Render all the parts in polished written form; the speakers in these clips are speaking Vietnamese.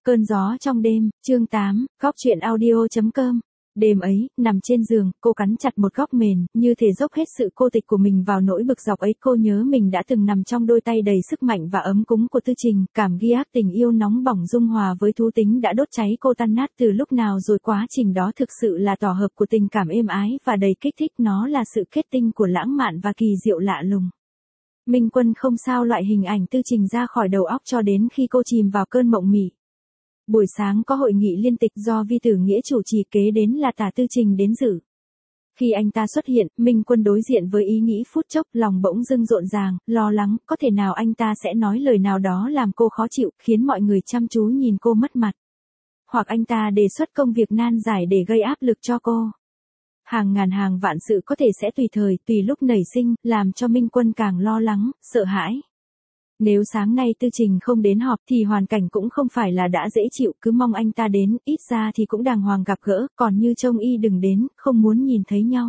Cơn gió trong đêm, chương 8, góc truyện audio.com. Đêm ấy, nằm trên giường, cô cắn chặt một góc mền, như thể dốc hết sự cô tịch của mình vào nỗi bực dọc ấy. Cô nhớ mình đã từng nằm trong đôi tay đầy sức mạnh và ấm cúng của Tư Trình, cảm ghi ác tình yêu nóng bỏng dung hòa với thú tính đã đốt cháy cô tan nát từ lúc nào rồi. Quá trình đó thực sự là tổ hợp của tình cảm êm ái và đầy kích thích, nó là sự kết tinh của lãng mạn và kỳ diệu lạ lùng. Minh Quân không sao loại hình ảnh Tư Trình ra khỏi đầu óc cho đến khi cô chìm vào cơn mộng mị. Buổi sáng có hội nghị liên tịch do Vi Tử Nghĩa chủ trì, kế đến là Tả Tư Trình đến dự. Khi anh ta xuất hiện, Minh Quân đối diện với ý nghĩ phút chốc, lòng bỗng dưng rộn ràng, lo lắng, có thể nào anh ta sẽ nói lời nào đó làm cô khó chịu, khiến mọi người chăm chú nhìn cô mất mặt. Hoặc anh ta đề xuất công việc nan giải để gây áp lực cho cô. Hàng ngàn hàng vạn sự có thể sẽ tùy thời, tùy lúc nảy sinh, làm cho Minh Quân càng lo lắng, sợ hãi. Nếu sáng nay Tư Trình không đến họp thì hoàn cảnh cũng không phải là đã dễ chịu, cứ mong anh ta đến, ít ra thì cũng đàng hoàng gặp gỡ, còn như trông y đừng đến, không muốn nhìn thấy nhau.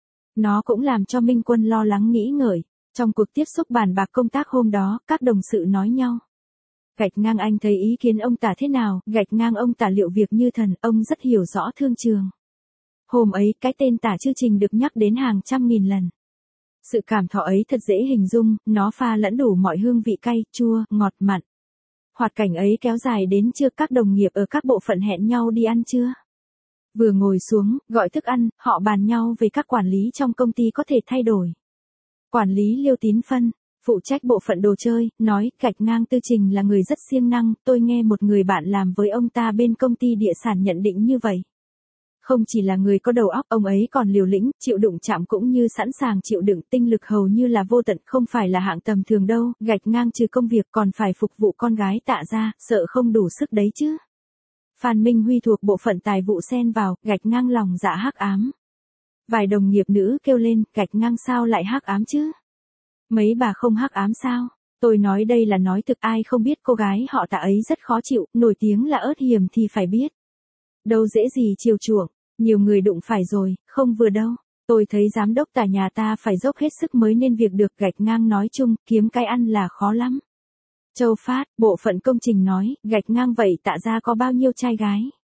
Nó cũng làm cho Minh Quân lo lắng nghĩ ngợi. Trong cuộc tiếp xúc bàn bạc công tác hôm đó, các đồng sự nói nhau. Gạch ngang anh thấy ý kiến ông Tả thế nào, gạch ngang ông Tả liệu việc như thần, ông rất hiểu rõ thương trường. Hôm ấy, cái tên Tả Tư Trình được nhắc đến hàng trăm nghìn lần. Sự cảm thọ ấy thật dễ hình dung, nó pha lẫn đủ mọi hương vị cay, chua, ngọt, mặn. Hoạt cảnh ấy kéo dài đến trưa, các đồng nghiệp ở các bộ phận hẹn nhau đi ăn trưa. Vừa ngồi xuống, gọi thức ăn, họ bàn nhau về các quản lý trong công ty có thể thay đổi. Quản lý Liêu Tín Phân, phụ trách bộ phận đồ chơi, nói, gạch ngang Tư Trình là người rất siêng năng, tôi nghe một người bạn làm với ông ta bên công ty địa sản nhận định như vậy. Không chỉ là người có đầu óc, ông ấy còn liều lĩnh, chịu đụng chạm cũng như sẵn sàng chịu đựng, tinh lực hầu như là vô tận, không phải là hạng tầm thường đâu, gạch ngang trừ công việc còn phải phục vụ con gái Tạ ra, sợ không đủ sức đấy chứ. Phan Minh Huy thuộc bộ phận tài vụ xen vào, gạch ngang lòng dạ hắc ám. Vài đồng nghiệp nữ kêu lên, gạch ngang sao lại hắc ám chứ? Mấy bà không hắc ám sao? Tôi nói đây là nói thực, ai không biết cô gái họ Tạ ấy rất khó chịu, nổi tiếng là ớt hiềm thì phải biết. Đâu dễ gì chiều chuộng, nhiều người đụng phải rồi, không vừa đâu. Tôi thấy giám đốc Tả nhà ta phải dốc hết sức mới nên việc được, gạch ngang nói chung, kiếm cái ăn là khó lắm. Châu Phát, bộ phận công trình nói, gạch ngang vậy Tạ ra có bao nhiêu trai gái?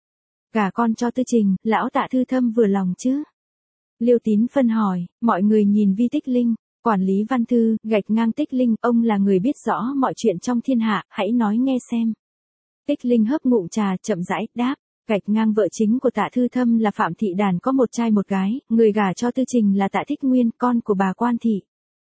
Gả con cho Tư Trình, lão Tạ thư thâm vừa lòng chứ? Liêu Tín Phân hỏi, mọi người nhìn Vi Tích Linh, quản lý Văn Thư, gạch ngang Tích Linh, ông là người biết rõ mọi chuyện trong thiên hạ, hãy nói nghe xem. Tích Linh hớp ngụm trà, chậm rãi, đáp. Gạch ngang vợ chính của Tạ Thư Thâm là Phạm Thị Đàn có một trai một gái, người gả cho Tư Trình là Tạ Thích Nguyên, con của bà Quan Thị.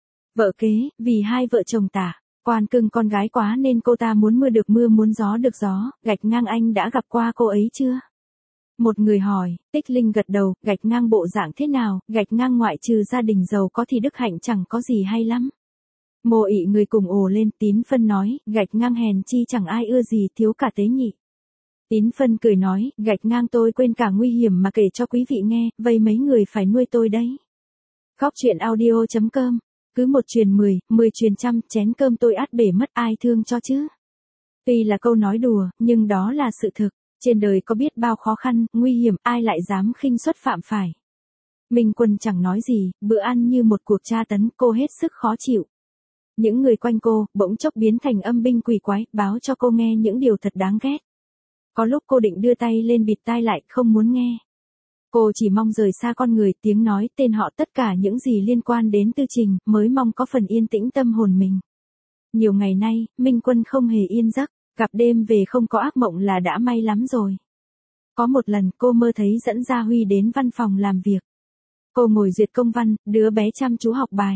Vợ kế, vì hai vợ chồng Tả, Quan cưng con gái quá nên cô ta muốn mưa được mưa muốn gió được gió, gạch ngang anh đã gặp qua cô ấy chưa? Một người hỏi, Tích Linh gật đầu, gạch ngang bộ dạng thế nào, gạch ngang ngoại trừ gia đình giàu có thì đức hạnh chẳng có gì hay lắm. Mộ ị người cùng ồ lên, Tín Phân nói, gạch ngang hèn chi chẳng ai ưa gì, thiếu cả tế nhị. Tín Phân cười nói, gạch ngang tôi quên cả nguy hiểm mà kể cho quý vị nghe, vậy mấy người phải nuôi tôi đấy. Góc truyện audio.com, cứ một truyền 10, 10 truyền trăm, chén cơm tôi át bể mất, ai thương cho chứ. Tuy là câu nói đùa, nhưng đó là sự thực, trên đời có biết bao khó khăn, nguy hiểm, ai lại dám khinh suất phạm phải. Minh Quân chẳng nói gì, bữa ăn như một cuộc tra tấn, cô hết sức khó chịu. Những người quanh cô, bỗng chốc biến thành âm binh quỷ quái, báo cho cô nghe những điều thật đáng ghét. Có lúc cô định đưa tay lên bịt tai lại, không muốn nghe. Cô chỉ mong rời xa con người, tiếng nói, tên họ, tất cả những gì liên quan đến Tư Trình, mới mong có phần yên tĩnh tâm hồn mình. Nhiều ngày nay, Minh Quân không hề yên giấc, gặp đêm về không có ác mộng là đã may lắm rồi. Có một lần cô mơ thấy dẫn Gia Huy đến văn phòng làm việc. Cô ngồi duyệt công văn, đứa bé chăm chú học bài.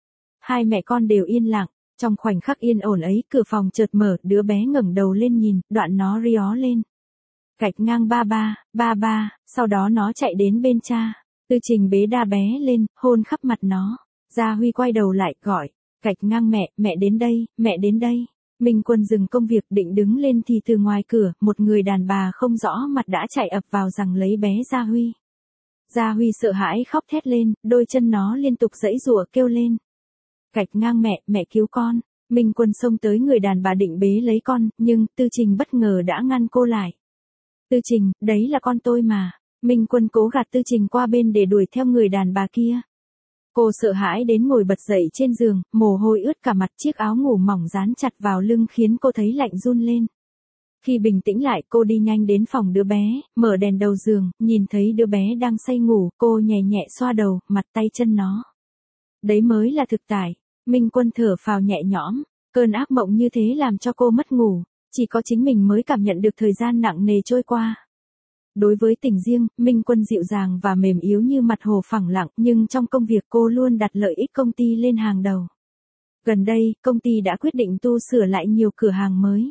Hai mẹ con đều yên lặng. Trong khoảnh khắc yên ổn ấy, cửa phòng chợt mở, đứa bé ngẩng đầu lên nhìn, đoạn nó río lên. Gạch ngang ba ba, sau đó nó chạy đến bên cha. Tư Trình bế đa bé lên, hôn khắp mặt nó. Gia Huy quay đầu lại, gọi, gạch ngang mẹ đến đây, mẹ đến đây. Minh Quân dừng công việc định đứng lên thì từ ngoài cửa, một người đàn bà không rõ mặt đã chạy ập vào giằng lấy bé Gia Huy. Gia Huy sợ hãi khóc thét lên, đôi chân nó liên tục giãy giụa kêu lên. Gạch ngang mẹ cứu con. Minh Quân xông tới người đàn bà định bế lấy con, nhưng Tư Trình bất ngờ đã ngăn cô lại. Tư Trình, đấy là con tôi mà. Minh Quân cố gạt Tư Trình qua bên để đuổi theo người đàn bà kia. Cô sợ hãi đến ngồi bật dậy trên giường, mồ hôi ướt cả mặt, chiếc áo ngủ mỏng dán chặt vào lưng khiến cô thấy lạnh run lên. Khi bình tĩnh lại, cô đi nhanh đến phòng đứa bé, mở đèn đầu giường, nhìn thấy đứa bé đang say ngủ, cô nhẹ nhẹ xoa đầu, mặt tay chân nó. Đấy mới là thực tại. Minh Quân thở phào nhẹ nhõm, cơn ác mộng như thế làm cho cô mất ngủ, chỉ có chính mình mới cảm nhận được thời gian nặng nề trôi qua. Đối với tình riêng, Minh Quân dịu dàng và mềm yếu như mặt hồ phẳng lặng, nhưng trong công việc cô luôn đặt lợi ích công ty lên hàng đầu. Gần đây, công ty đã quyết định tu sửa lại nhiều cửa hàng mới.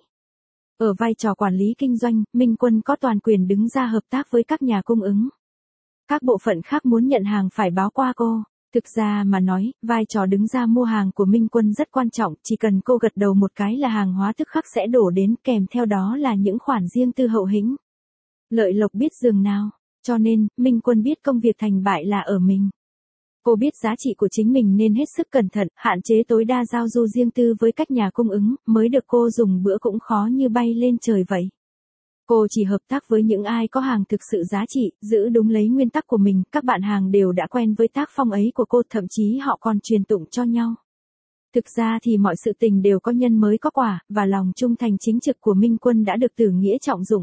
Ở vai trò quản lý kinh doanh, Minh Quân có toàn quyền đứng ra hợp tác với các nhà cung ứng. Các bộ phận khác muốn nhận hàng phải báo qua cô. Thực ra mà nói, vai trò đứng ra mua hàng của Minh Quân rất quan trọng, chỉ cần cô gật đầu một cái là hàng hóa tức khắc sẽ đổ đến, kèm theo đó là những khoản riêng tư hậu hĩnh. Lợi lộc biết giường nào, cho nên, Minh Quân biết công việc thành bại là ở mình. Cô biết giá trị của chính mình nên hết sức cẩn thận, hạn chế tối đa giao du riêng tư với các nhà cung ứng, mới được cô dùng bữa cũng khó như bay lên trời vậy. Cô chỉ hợp tác với những ai có hàng thực sự giá trị, giữ đúng lấy nguyên tắc của mình, các bạn hàng đều đã quen với tác phong ấy của cô, thậm chí họ còn truyền tụng cho nhau. Thực ra thì mọi sự tình đều có nhân mới có quả, và lòng trung thành chính trực của Minh Quân đã được Tử Nghĩa trọng dụng.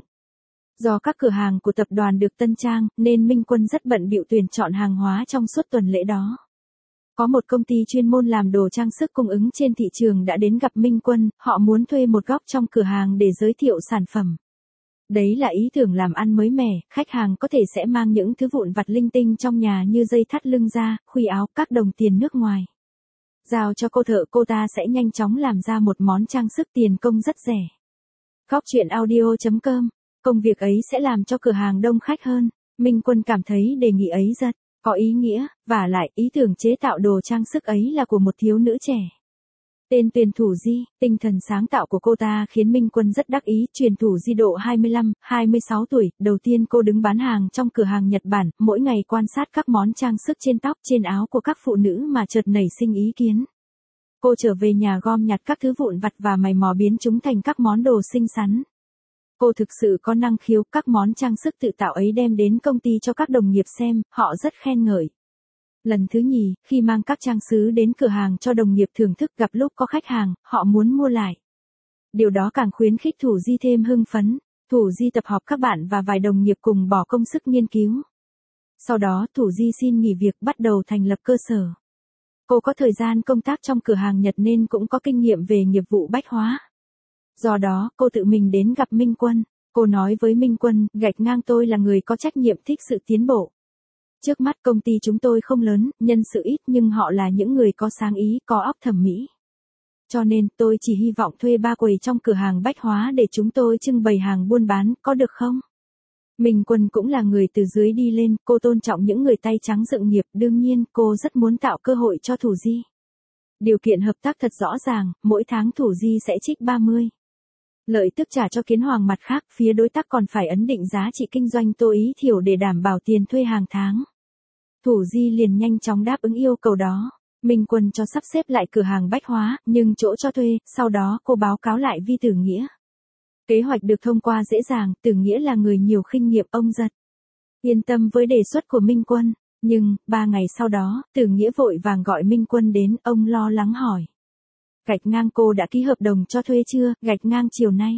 Do các cửa hàng của tập đoàn được tân trang, nên Minh Quân rất bận bịu tuyển chọn hàng hóa trong suốt tuần lễ đó. Có một công ty chuyên môn làm đồ trang sức cung ứng trên thị trường đã đến gặp Minh Quân, họ muốn thuê một góc trong cửa hàng để giới thiệu sản phẩm. Đấy là ý tưởng làm ăn mới mẻ, khách hàng có thể sẽ mang những thứ vụn vặt linh tinh trong nhà như dây thắt lưng da, khuy áo, các đồng tiền nước ngoài. Giao cho cô thợ, cô ta sẽ nhanh chóng làm ra một món trang sức, tiền công rất rẻ. Góc chuyện audio.com. Công việc ấy sẽ làm cho cửa hàng đông khách hơn. Minh Quân cảm thấy đề nghị ấy rất có ý nghĩa, và lại ý tưởng chế tạo đồ trang sức ấy là của một thiếu nữ trẻ. Tên Truyền Thủ Di, tinh thần sáng tạo của cô ta khiến Minh Quân rất đắc ý. Truyền Thủ Di độ 25, 26 tuổi, đầu tiên cô đứng bán hàng trong cửa hàng Nhật Bản, mỗi ngày quan sát các món trang sức trên tóc, trên áo của các phụ nữ mà chợt nảy sinh ý kiến. Cô trở về nhà gom nhặt các thứ vụn vặt và mày mò biến chúng thành các món đồ xinh xắn. Cô thực sự có năng khiếu, các món trang sức tự tạo ấy đem đến công ty cho các đồng nghiệp xem, họ rất khen ngợi. Lần thứ nhì, khi mang các trang sứ đến cửa hàng cho đồng nghiệp thưởng thức, gặp lúc có khách hàng, họ muốn mua lại. Điều đó càng khuyến khích Thủ Di thêm hưng phấn. Thủ Di tập họp các bạn và vài đồng nghiệp cùng bỏ công sức nghiên cứu. Sau đó Thủ Di xin nghỉ việc, bắt đầu thành lập cơ sở. Cô có thời gian công tác trong cửa hàng Nhật nên cũng có kinh nghiệm về nghiệp vụ bách hóa. Do đó, cô tự mình đến gặp Minh Quân. Cô nói với Minh Quân, gạch ngang tôi là người có trách nhiệm, thích sự tiến bộ. Trước mắt công ty chúng tôi không lớn, nhân sự ít, nhưng họ là những người có sáng ý, có óc thẩm mỹ. Cho nên, tôi chỉ hy vọng thuê 3 quầy trong cửa hàng bách hóa để chúng tôi trưng bày hàng buôn bán, có được không? Minh Quân cũng là người từ dưới đi lên, cô tôn trọng những người tay trắng dựng nghiệp, đương nhiên, cô rất muốn tạo cơ hội cho Thủ Di. Điều kiện hợp tác thật rõ ràng, mỗi tháng Thủ Di sẽ trích 30. Lợi tức trả cho Kiến Hoàng, mặt khác, phía đối tác còn phải ấn định giá trị kinh doanh tối thiểu để đảm bảo tiền thuê hàng tháng. Thủ Di liền nhanh chóng đáp ứng yêu cầu đó. Minh Quân cho sắp xếp lại cửa hàng bách hóa, nhưng chỗ cho thuê, sau đó cô báo cáo lại Vi Tử Nghĩa. Kế hoạch được thông qua dễ dàng, Tử Nghĩa là người nhiều kinh nghiệm, ông giật yên tâm với đề xuất của Minh Quân. Nhưng, 3 ngày sau đó, Tử Nghĩa vội vàng gọi Minh Quân đến, ông lo lắng hỏi. Gạch ngang, cô đã ký hợp đồng cho thuê chưa? Gạch ngang chiều nay.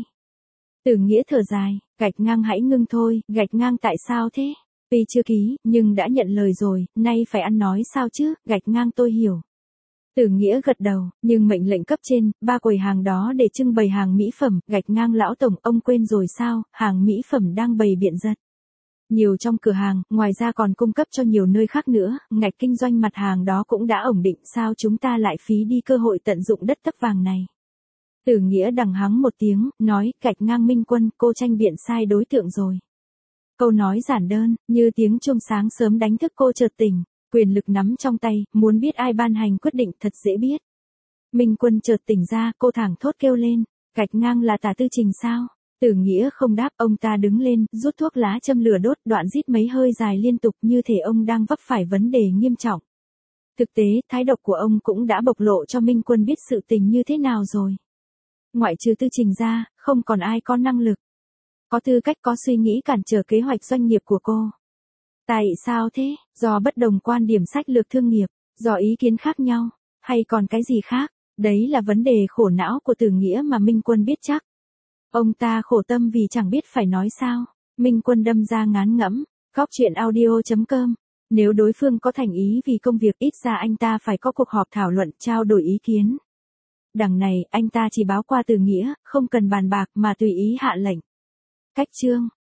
Tử Nghĩa thở dài, gạch ngang hãy ngưng thôi, gạch ngang tại sao thế? Tuy chưa ký, nhưng đã nhận lời rồi, nay phải ăn nói sao chứ, gạch ngang tôi hiểu. Tử Nghĩa gật đầu, nhưng mệnh lệnh cấp trên, 3 quầy hàng đó để trưng bày hàng mỹ phẩm, gạch ngang lão tổng, ông quên rồi sao, hàng mỹ phẩm đang bày biện rất nhiều trong cửa hàng, ngoài ra còn cung cấp cho nhiều nơi khác nữa, ngạch kinh doanh mặt hàng đó cũng đã ổn định, sao chúng ta lại phí đi cơ hội tận dụng đất tấc vàng này. Tử Nghĩa đằng hắng một tiếng, nói, gạch ngang Minh Quân, cô tranh biện sai đối tượng rồi. Câu nói giản đơn, như tiếng chuông sáng sớm đánh thức cô chợt tỉnh, quyền lực nắm trong tay, muốn biết ai ban hành quyết định thật dễ biết. Minh Quân chợt tỉnh ra, cô thảng thốt kêu lên, gạch ngang là Tả Tư Trình sao? Tử Nghĩa không đáp, ông ta đứng lên, rút thuốc lá châm lửa đốt, đoạn rít mấy hơi dài liên tục, như thể ông đang vấp phải vấn đề nghiêm trọng. Thực tế, thái độ của ông cũng đã bộc lộ cho Minh Quân biết sự tình như thế nào rồi. Ngoại trừ Tư Trình ra, không còn ai có năng lực, có tư cách, có suy nghĩ cản trở kế hoạch doanh nghiệp của cô. Tại sao thế? Do bất đồng quan điểm sách lược thương nghiệp, do ý kiến khác nhau, hay còn cái gì khác? Đấy là vấn đề khổ não của Tử Nghĩa mà Minh Quân biết chắc. Ông ta khổ tâm vì chẳng biết phải nói sao. Minh Quân đâm ra ngán ngẩm. Góc chuyện audio.com. Nếu đối phương có thành ý vì công việc, ít ra anh ta phải có cuộc họp thảo luận, trao đổi ý kiến. Đằng này, anh ta chỉ báo qua từ nghĩa, không cần bàn bạc mà tùy ý hạ lệnh. Cách chương.